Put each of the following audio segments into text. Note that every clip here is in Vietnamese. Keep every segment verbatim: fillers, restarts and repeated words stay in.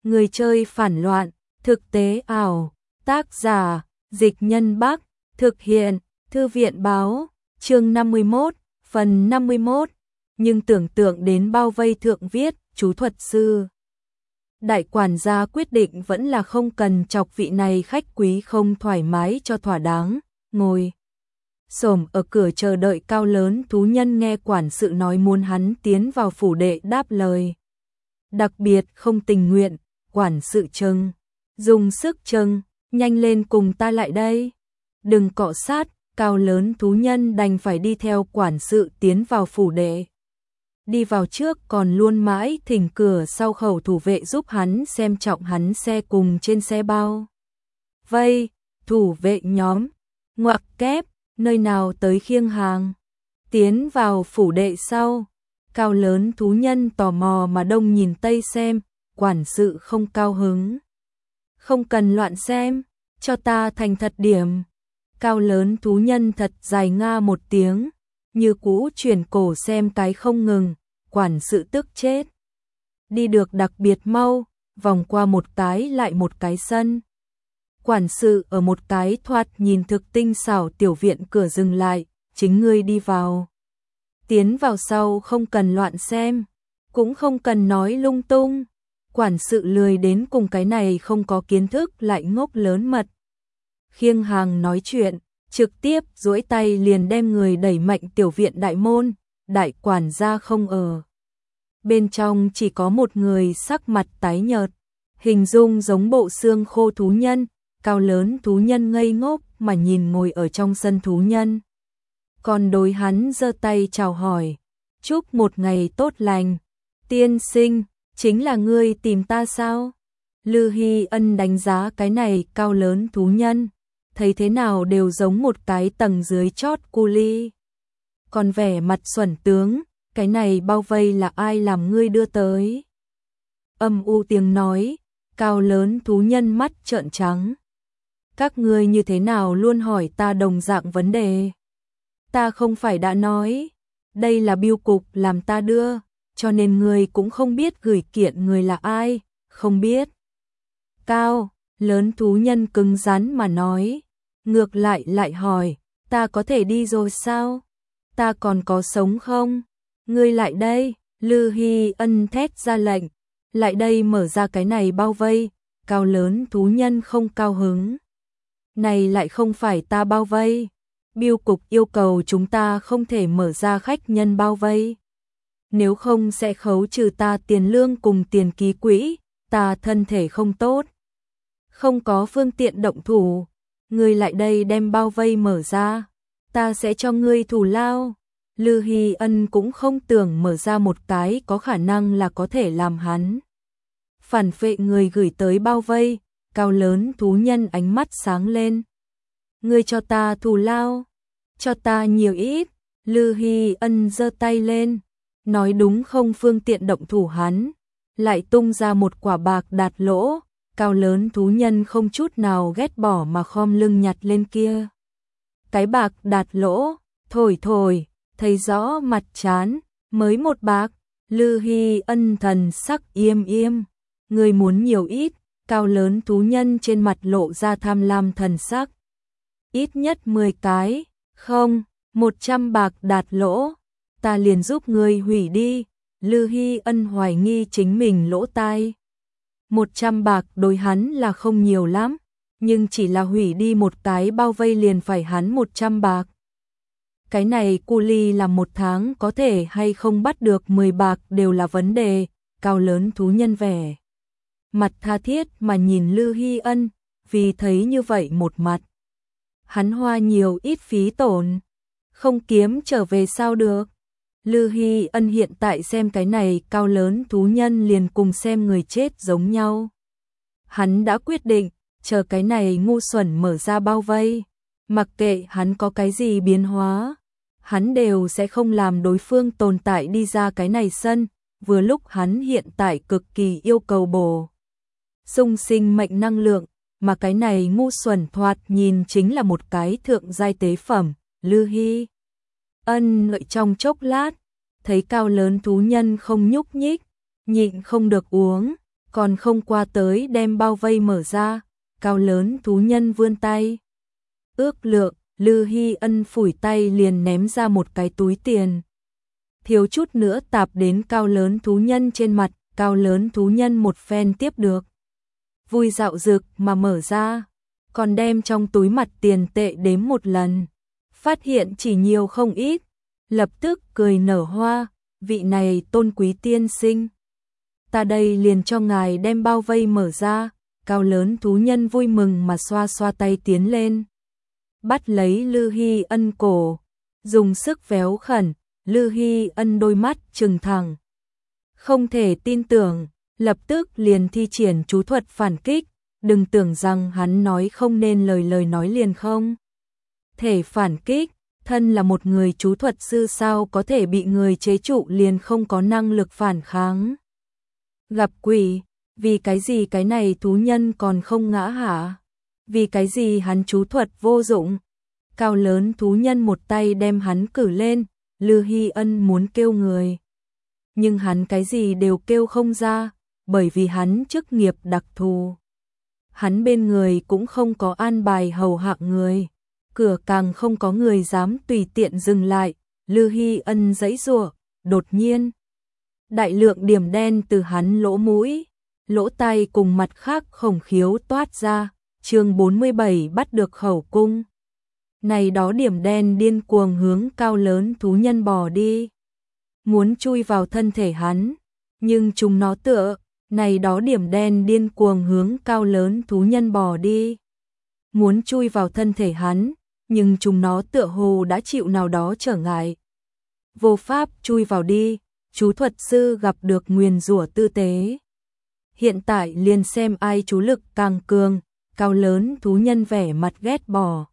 Người chơi phản loạn, thực tế ảo, tác giả, Dịch Nhân Bắc, thực hiện, Thư viện báo, chương năm mươi mốt, phần năm mươi mốt, nhưng tưởng tượng đến bao vây thượng viết, chú thuật sư. Đại quản gia quyết định vẫn là không cần chọc vị này khách quý không thoải mái cho thỏa đáng, ngồi xổm ở cửa chờ đợi cao lớn thú nhân nghe quản sự nói muốn hắn tiến vào phủ đệ đáp lời. Đặc biệt không tình nguyện, quản sự trừng, dùng sức trừng, nhanh lên cùng ta lại đây. Đừng cọ sát, cao lớn thú nhân đành phải đi theo quản sự tiến vào phủ đệ. Đi vào trước còn luôn mãi thỉnh cửa sau khẩu thủ vệ giúp hắn xem trọng hắn xe cùng trên xe bao. Vây, thủ vệ nhóm, ngoặc kép, nơi nào tới khiêng hàng. Tiến vào phủ đệ sau, cao lớn thú nhân tò mò mà đông nhìn tây xem, quản sự không cao hứng. Không cần loạn xem, cho ta thành thật điểm. Cao lớn thú nhân thật dài nga một tiếng, như cũ chuyển cổ xem cái không ngừng, quản sự tức chết. Đi được đặc biệt mau, vòng qua một cái lại một cái sân. Quản sự ở một cái thoạt nhìn thực tinh xảo tiểu viện cửa dừng lại, chính ngươi đi vào. Tiến vào sau không cần loạn xem, cũng không cần nói lung tung. Quản sự lười đến cùng cái này không có kiến thức lại ngốc lớn mật. Khiêng hàng nói chuyện, trực tiếp duỗi tay liền đem người đẩy mạnh tiểu viện đại môn, đại quản gia không ở. Bên trong chỉ có một người sắc mặt tái nhợt, hình dung giống bộ xương khô thú nhân, cao lớn thú nhân ngây ngốc mà nhìn ngồi ở trong sân thú nhân. Còn đối hắn giơ tay chào hỏi, chúc một ngày tốt lành, tiên sinh, chính là ngươi tìm ta sao? Lư Hy Ân đánh giá cái này cao lớn thú nhân, thấy thế nào đều giống một cái tầng dưới chót cu ly. Còn vẻ mặt xuẩn tướng, cái này bao vây là ai làm ngươi đưa tới? Âm u tiếng nói, cao lớn thú nhân mắt trợn trắng. Các ngươi như thế nào luôn hỏi ta đồng dạng vấn đề? Ta không phải đã nói, đây là bưu cục làm ta đưa, cho nên ngươi cũng không biết gửi kiện người là ai, không biết. Cao, lớn thú nhân cứng rắn mà nói, ngược lại lại hỏi, ta có thể đi rồi sao? Ta còn có sống không? Ngươi lại đây, Lư Hy Ân thét ra lệnh, lại đây mở ra cái này bao vây, cao lớn thú nhân không cao hứng. Này lại không phải ta bao vây, bưu cục yêu cầu chúng ta không thể mở ra khách nhân bao vây. Nếu không sẽ khấu trừ ta tiền lương cùng tiền ký quỹ, ta thân thể không tốt. Không có phương tiện động thủ, ngươi lại đây đem bao vây mở ra, ta sẽ cho ngươi thù lao. Lư Hy Ân cũng không tưởng mở ra một cái có khả năng là có thể làm hắn phản phệ người gửi tới bao vây, cao lớn thú nhân ánh mắt sáng lên. Ngươi cho ta thù lao, cho ta nhiều ít. Lư Hy Ân giơ tay lên, nói đúng không phương tiện động thủ hắn, lại tung ra một quả bạc đạt lỗ, cao lớn thú nhân không chút nào ghét bỏ mà khom lưng nhặt lên kia. Cái bạc đạt lỗ, thổi thổi, thấy rõ mặt chán, mới một bạc. Lư Hy Ân thần sắc im im, người muốn nhiều ít, cao lớn thú nhân trên mặt lộ ra tham lam thần sắc. Ít nhất mười cái, không, một trăm bạc đạt lỗ, ta liền giúp ngươi hủy đi. Lư Hy Ân hoài nghi chính mình lỗ tai. Một trăm bạc đối hắn là không nhiều lắm, nhưng chỉ là hủy đi một cái bao vây liền phải hắn một trăm bạc. Cái này cu ly làm một tháng có thể hay không bắt được mười bạc đều là vấn đề. Cao lớn thú nhân vẻ mặt tha thiết mà nhìn Lư Hy Ân, vì thấy như vậy một mặt. Hắn hoa nhiều ít phí tổn, không kiếm trở về sao được. Lư Hy Ân hiện tại xem cái này cao lớn thú nhân liền cùng xem người chết giống nhau. Hắn đã quyết định, chờ cái này ngu xuẩn mở ra bao vây, mặc kệ hắn có cái gì biến hóa, hắn đều sẽ không làm đối phương tồn tại đi ra cái này sân, vừa lúc hắn hiện tại cực kỳ yêu cầu bổ sung sinh mệnh năng lượng, mà cái này ngu xuẩn thoạt nhìn chính là một cái thượng giai tế phẩm. Lư Hy Ân ngợi trong chốc lát, thấy cao lớn thú nhân không nhúc nhích, nhịn không được uống, còn không qua tới đem bao vây mở ra, cao lớn thú nhân vươn tay. Ước lượng, Lư Hy Ân phủi tay liền ném ra một cái túi tiền. Thiếu chút nữa tạp đến cao lớn thú nhân trên mặt, cao lớn thú nhân một phen tiếp được. Vui dạo dực mà mở ra, còn đem trong túi mặt tiền tệ đếm một lần. Phát hiện chỉ nhiều không ít, lập tức cười nở hoa, vị này tôn quý tiên sinh. Ta đây liền cho ngài đem bao vây mở ra, cao lớn thú nhân vui mừng mà xoa xoa tay tiến lên. Bắt lấy Lư Hy Ân cổ, dùng sức véo khẩn, Lư Hy Ân đôi mắt trừng thẳng. Không thể tin tưởng, lập tức liền thi triển chú thuật phản kích, đừng tưởng rằng hắn nói không nên lời lời nói liền không thể phản kích, thân là một người chú thuật sư sao có thể bị người chế trụ liền không có năng lực phản kháng. Gặp quỷ, vì cái gì cái này thú nhân còn không ngã hả? Vì cái gì hắn chú thuật vô dụng? Cao lớn thú nhân một tay đem hắn cử lên, Lư Hy Ân muốn kêu người. Nhưng hắn cái gì đều kêu không ra, bởi vì hắn chức nghiệp đặc thù. Hắn bên người cũng không có an bài hầu hạ người, cửa càng không có người dám tùy tiện dừng lại, Lư Hy Ân giãy giụa, đột nhiên. Đại lượng điểm đen từ hắn lỗ mũi, lỗ tai cùng mặt khác khổng khiếu toát ra, chương bốn mươi bảy bắt được khẩu cung. Này đó điểm đen điên cuồng hướng cao lớn thú nhân bò đi, muốn chui vào thân thể hắn, nhưng chúng nó tựa, này đó điểm đen điên cuồng hướng cao lớn thú nhân bò đi, muốn chui vào thân thể hắn, nhưng chúng nó tựa hồ đã chịu nào đó trở ngại. Vô pháp chui vào đi, chú thuật sư gặp được nguyền rủa tư tế. Hiện tại liền xem ai chú lực càng cường, cao lớn thú nhân vẻ mặt ghét bỏ.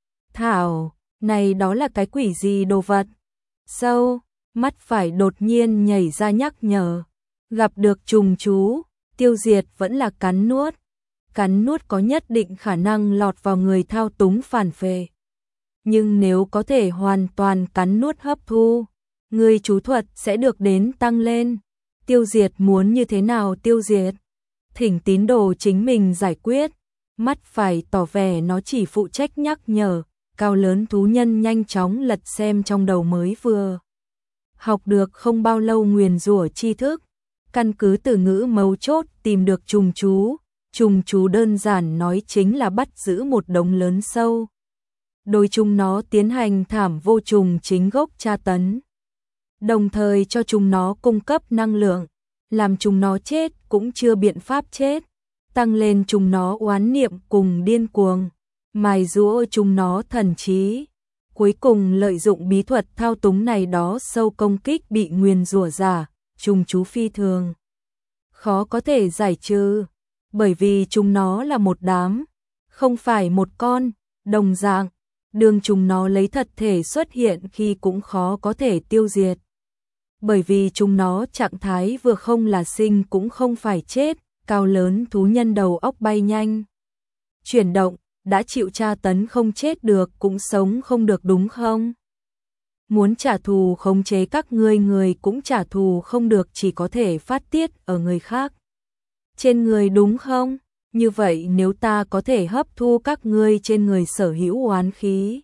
Thảo, này đó là cái quỷ gì đồ vật? Sâu, mắt phải đột nhiên nhảy ra nhắc nhở. Gặp được trùng chú, tiêu diệt vẫn là cắn nuốt. Cắn nuốt có nhất định khả năng lọt vào người thao túng phản phệ. Nhưng nếu có thể hoàn toàn cắn nuốt hấp thu, người chú thuật sẽ được đến tăng lên. Tiêu diệt muốn như thế nào tiêu diệt? Thỉnh tín đồ chính mình giải quyết. Mắt phải tỏ vẻ nó chỉ phụ trách nhắc nhở. Cao lớn thú nhân nhanh chóng lật xem trong đầu mới vừa học được không bao lâu nguyền rủa tri thức, căn cứ từ ngữ mấu chốt tìm được trùng chú. Trùng chú đơn giản nói chính là bắt giữ một đống lớn sâu, đối chúng nó tiến hành thảm vô trùng chính gốc tra tấn, đồng thời cho chúng nó cung cấp năng lượng, làm chúng nó chết cũng chưa biện pháp chết, tăng lên chúng nó oán niệm cùng điên cuồng, mài giũa chúng nó thần trí, cuối cùng lợi dụng bí thuật thao túng này đó sâu công kích bị nguyền rủa giả, trùng chú phi thường khó có thể giải trừ, bởi vì chúng nó là một đám, không phải một con, đồng dạng, đường chúng nó lấy thật thể xuất hiện khi cũng khó có thể tiêu diệt. Bởi vì chúng nó trạng thái vừa không là sinh cũng không phải chết, cao lớn thú nhân đầu óc bay nhanh. Chuyển động, đã chịu tra tấn không chết được cũng sống không được đúng không? Muốn trả thù khống chế các ngươi người cũng trả thù không được, chỉ có thể phát tiết ở người khác. Trên người đúng không? Như vậy nếu ta có thể hấp thu các ngươi trên người sở hữu oán khí,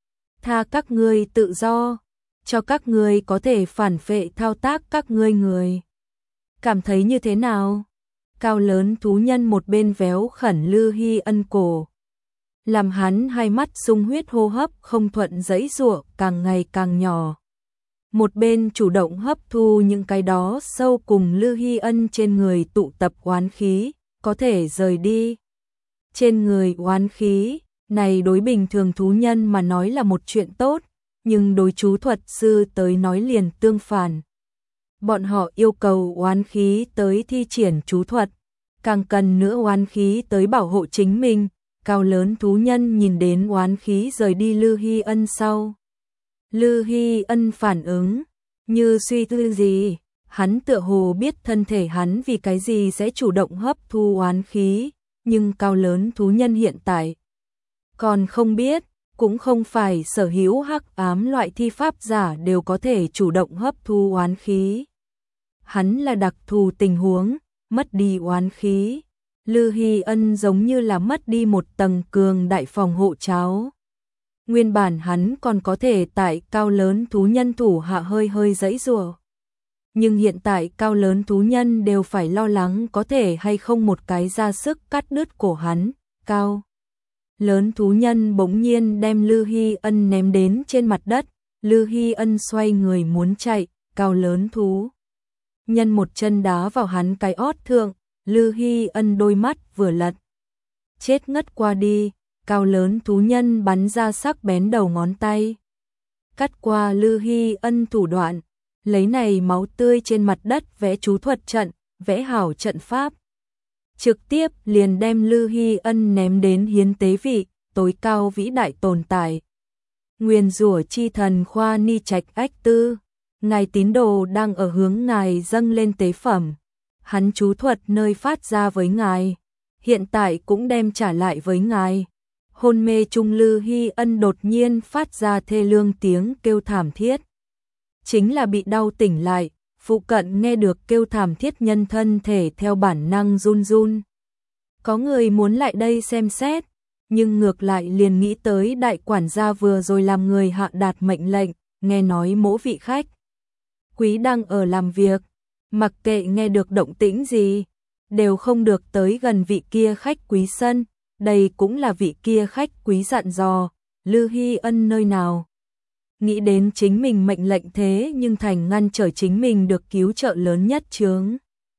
tha các ngươi tự do, cho các ngươi có thể phản phệ thao tác các ngươi người. Cảm thấy như thế nào? Cao lớn thú nhân một bên véo khẩn Lư Hy Ân cổ, làm hắn hai mắt sung huyết, hô hấp không thuận, giãy giụa càng ngày càng nhỏ. Một bên chủ động hấp thu những cái đó sâu cùng Lư Hy Ân trên người tụ tập oán khí, có thể rời đi. Trên người oán khí, này đối bình thường thú nhân mà nói là một chuyện tốt, nhưng đối chú thuật sư tới nói liền tương phản. Bọn họ yêu cầu oán khí tới thi triển chú thuật, càng cần nữa oán khí tới bảo hộ chính mình. Cao lớn thú nhân nhìn đến oán khí rời đi Lư Hy Ân sau. Lư Hy Ân phản ứng, như suy tư gì, hắn tựa hồ biết thân thể hắn vì cái gì sẽ chủ động hấp thu oán khí, nhưng cao lớn thú nhân hiện tại còn không biết, cũng không phải sở hữu hắc ám loại thi pháp giả đều có thể chủ động hấp thu oán khí. Hắn là đặc thù tình huống, mất đi oán khí. Lư Hy Ân giống như là mất đi một tầng cường đại phòng hộ cháo. Nguyên bản hắn còn có thể tại cao lớn thú nhân thủ hạ hơi hơi giãy giụa. Nhưng hiện tại cao lớn thú nhân đều phải lo lắng có thể hay không một cái ra sức cắt đứt cổ hắn. Cao lớn thú nhân bỗng nhiên đem Lư Hy Ân ném đến trên mặt đất. Lư Hy Ân xoay người muốn chạy, cao lớn thú nhân một chân đá vào hắn cái ót thượng. Lư Hy Ân đôi mắt vừa lật, chết ngất qua đi. Cao lớn thú nhân bắn ra sắc bén đầu ngón tay, cắt qua Lư Hy Ân thủ đoạn, lấy này máu tươi trên mặt đất vẽ chú thuật trận, vẽ hảo trận pháp. Trực tiếp liền đem Lư Hy Ân ném đến hiến tế vị, tối cao vĩ đại tồn tại. Nguyền rủa chi thần Khoa Ni Trạch Ách Tư, ngài tín đồ đang ở hướng ngài dâng lên tế phẩm. Hắn chú thuật nơi phát ra với ngài, hiện tại cũng đem trả lại với ngài. Hôn mê trung Lư Hy Ân đột nhiên phát ra thê lương tiếng kêu thảm thiết. Chính là bị đau tỉnh lại, phụ cận nghe được kêu thảm thiết nhân thân thể theo bản năng run run. Có người muốn lại đây xem xét, nhưng ngược lại liền nghĩ tới đại quản gia vừa rồi làm người hạ đạt mệnh lệnh, nghe nói mỗi vị khách quý đang ở làm việc, mặc kệ nghe được động tĩnh gì, đều không được tới gần vị kia khách quý sân. Đây cũng là vị kia khách quý dặn dò. Lư Hy Ân nơi nào nghĩ đến chính mình mệnh lệnh thế nhưng thành ngăn trở chính mình được cứu trợ lớn nhất chướng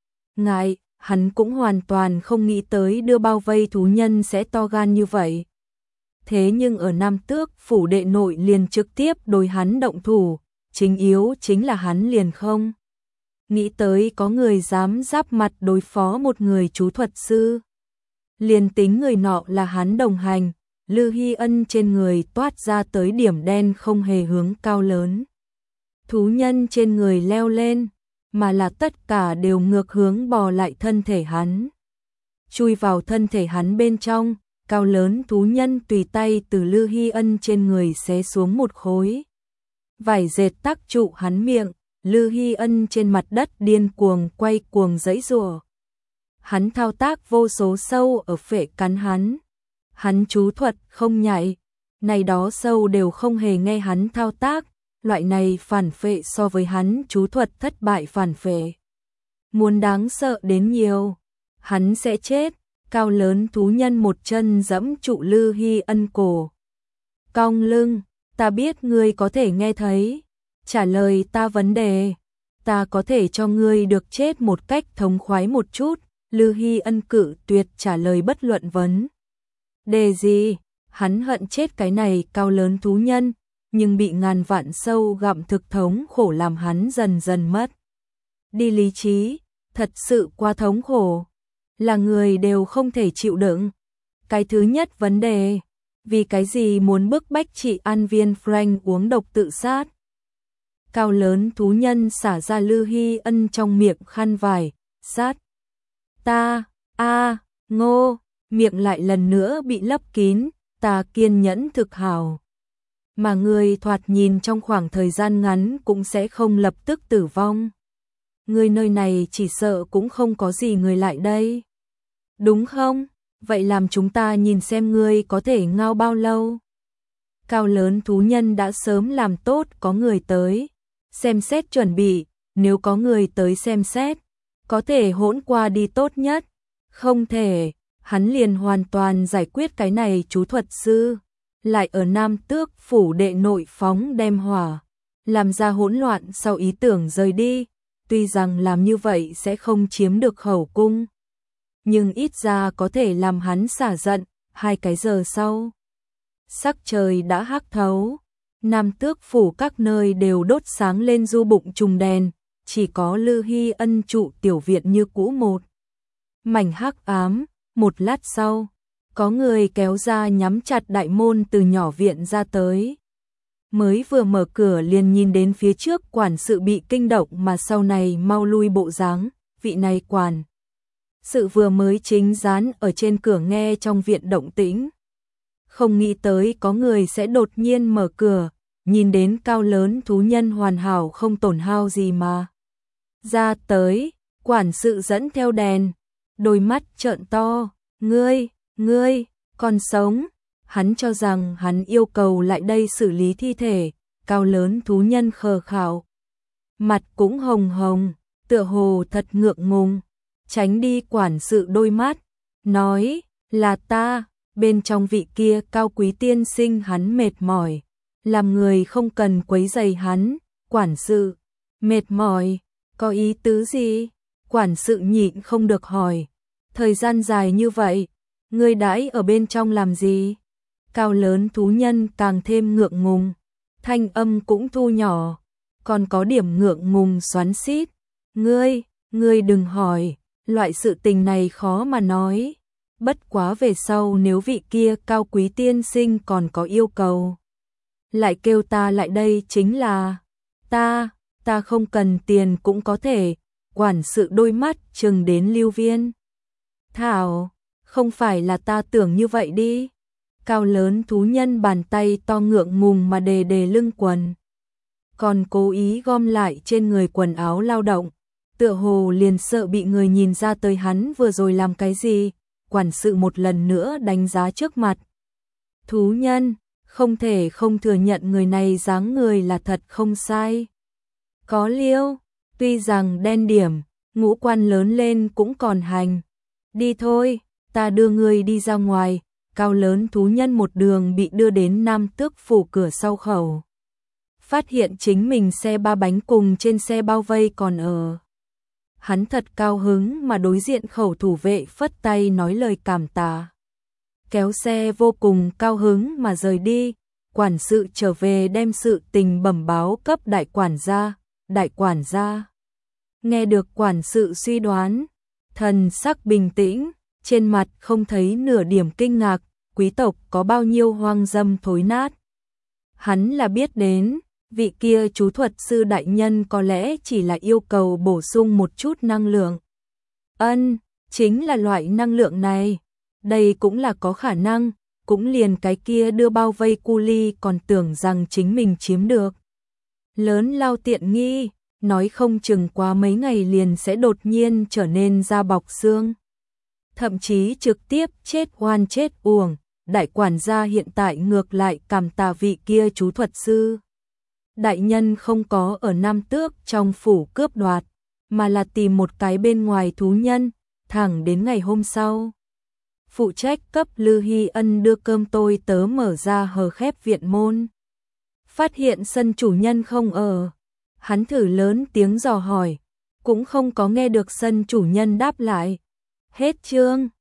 ngại. Hắn cũng hoàn toàn không nghĩ tới đưa bao vây thú nhân sẽ to gan như vậy. Thế nhưng ở Nam Tước phủ đệ nội liền trực tiếp đối hắn động thủ, chính yếu chính là hắn liền không nghĩ tới có người dám giáp mặt đối phó một người chú thuật sư. Liền tính người nọ là hắn đồng hành, Lư Hy Ân trên người toát ra tới điểm đen không hề hướng cao lớn thú nhân trên người leo lên, mà là tất cả đều ngược hướng bò lại thân thể hắn. Chui vào thân thể hắn bên trong, cao lớn thú nhân tùy tay từ Lư Hy Ân trên người xé xuống một khối vải dệt tắc trụ hắn miệng. Lư Hy Ân trên mặt đất điên cuồng quay cuồng giãy giụa. Hắn thao tác vô số sâu ở phệ cắn hắn. Hắn chú thuật không nhạy, này đó sâu đều không hề nghe hắn thao tác, loại này phản phệ so với hắn chú thuật thất bại phản phệ muốn đáng sợ đến nhiều. Hắn sẽ chết. Cao lớn thú nhân một chân giẫm trụ Lư Hy Ân cổ, cong lưng. Ta biết ngươi có thể nghe thấy, trả lời ta vấn đề, ta có thể cho ngươi được chết một cách thống khoái một chút. Lư Hy Ân cự tuyệt trả lời bất luận vấn đề gì. Hắn hận chết cái này cao lớn thú nhân, nhưng bị ngàn vạn sâu gặm thực thống khổ làm hắn dần dần mất đi lý trí. Thật sự quá thống khổ, là người đều không thể chịu đựng. Cái thứ nhất vấn đề, vì cái gì muốn bức bách chị An Viên Frank uống độc tự sát? Cao lớn thú nhân xả ra Lư Hy Ân trong miệng khăn vải, sát. Ta, a, ngô, miệng lại lần nữa bị lấp kín. Ta kiên nhẫn thực hảo, mà người thoạt nhìn trong khoảng thời gian ngắn cũng sẽ không lập tức tử vong. Người nơi này chỉ sợ cũng không có gì người lại đây, đúng không? Vậy làm chúng ta nhìn xem ngươi có thể ngao bao lâu. Cao lớn thú nhân đã sớm làm tốt có người tới xem xét chuẩn bị, nếu có người tới xem xét, có thể hỗn qua đi tốt nhất. Không thể, hắn liền hoàn toàn giải quyết cái này chú thuật sư, lại ở Nam Tước phủ đệ nội phóng đem hỏa, làm ra hỗn loạn sau ý tưởng rời đi. Tuy rằng làm như vậy sẽ không chiếm được khẩu cung, nhưng ít ra có thể làm hắn xả giận. Hai cái giờ sau, sắc trời đã hắc thấu, Nam Tước phủ các nơi đều đốt sáng lên du bụng trùng đèn, chỉ có Lư Hy Ân trụ tiểu viện như cũ một mảnh hắc ám. Một lát sau, có người kéo ra nhắm chặt đại môn từ nhỏ viện ra tới. Mới vừa mở cửa liền nhìn đến phía trước quản sự bị kinh động mà sau này mau lui bộ dáng. Vị này quản sự vừa mới chính dán ở trên cửa nghe trong viện động tĩnh, không nghĩ tới có người sẽ đột nhiên mở cửa, nhìn đến cao lớn thú nhân hoàn hảo không tổn hao gì mà ra tới. Quản sự dẫn theo đèn, đôi mắt trợn to, ngươi, ngươi, còn sống. Hắn cho rằng hắn yêu cầu lại đây xử lý thi thể, cao lớn thú nhân khờ khạo. Mặt cũng hồng hồng, tựa hồ thật ngượng ngùng, tránh đi quản sự đôi mắt, nói, là ta, bên trong vị kia cao quý tiên sinh. Hắn mệt mỏi, làm người không cần quấy rầy hắn. Quản sự, mệt mỏi, có ý tứ gì? Quản sự nhịn không được hỏi, thời gian dài như vậy, ngươi đãi ở bên trong làm gì? Cao lớn thú nhân càng thêm ngượng ngùng, thanh âm cũng thu nhỏ, còn có điểm ngượng ngùng xoắn xít. Ngươi, ngươi đừng hỏi, loại sự tình này khó mà nói. Bất quá về sau nếu vị kia cao quý tiên sinh còn có yêu cầu, lại kêu ta lại đây chính là. Ta, ta không cần tiền cũng có thể. Quản sự đôi mắt trừng đến Lưu Viên. Thảo, không phải là ta tưởng như vậy đi. Cao lớn thú nhân bàn tay to ngượng ngùng mà đề đề lưng quần, còn cố ý gom lại trên người quần áo lao động, tựa hồ liền sợ bị người nhìn ra tới hắn vừa rồi làm cái gì. Quản sự một lần nữa đánh giá trước mặt thú nhân, không thể không thừa nhận người này dáng người là thật không sai. Có liêu, tuy rằng đen điểm, ngũ quan lớn lên cũng còn hành. Đi thôi, ta đưa ngươi đi ra ngoài. Cao lớn thú nhân một đường bị đưa đến Nam Tước phủ cửa sau khẩu, phát hiện chính mình xe ba bánh cùng trên xe bao vây còn ở. Hắn thật cao hứng mà đối diện khẩu thủ vệ phất tay nói lời cảm tạ, kéo xe vô cùng cao hứng mà rời đi. Quản sự trở về đem sự tình bẩm báo cấp đại quản gia. Đại quản gia nghe được quản sự suy đoán, thần sắc bình tĩnh, trên mặt không thấy nửa điểm kinh ngạc. Quý tộc có bao nhiêu hoang dâm thối nát, hắn là biết đến. Vị kia chú thuật sư đại nhân có lẽ chỉ là yêu cầu bổ sung một chút năng lượng. Ân, chính là loại năng lượng này. Đây cũng là có khả năng, cũng liền cái kia đưa bao vây cu ly còn tưởng rằng chính mình chiếm được lớn lao tiện nghi, nói không chừng qua mấy ngày liền sẽ đột nhiên trở nên da bọc xương, thậm chí trực tiếp chết oan chết uổng. Đại quản gia hiện tại ngược lại cảm tạ vị kia chú thuật sư đại nhân không có ở Nam Tước trong phủ cướp đoạt, mà là tìm một cái bên ngoài thú nhân. Thẳng đến ngày hôm sau, phụ trách cấp Lư Hy Ân đưa cơm tôi tớ mở ra hờ khép viện môn, phát hiện sân chủ nhân không ở. Hắn thử lớn tiếng dò hỏi, cũng không có nghe được sân chủ nhân đáp lại. Hết chương.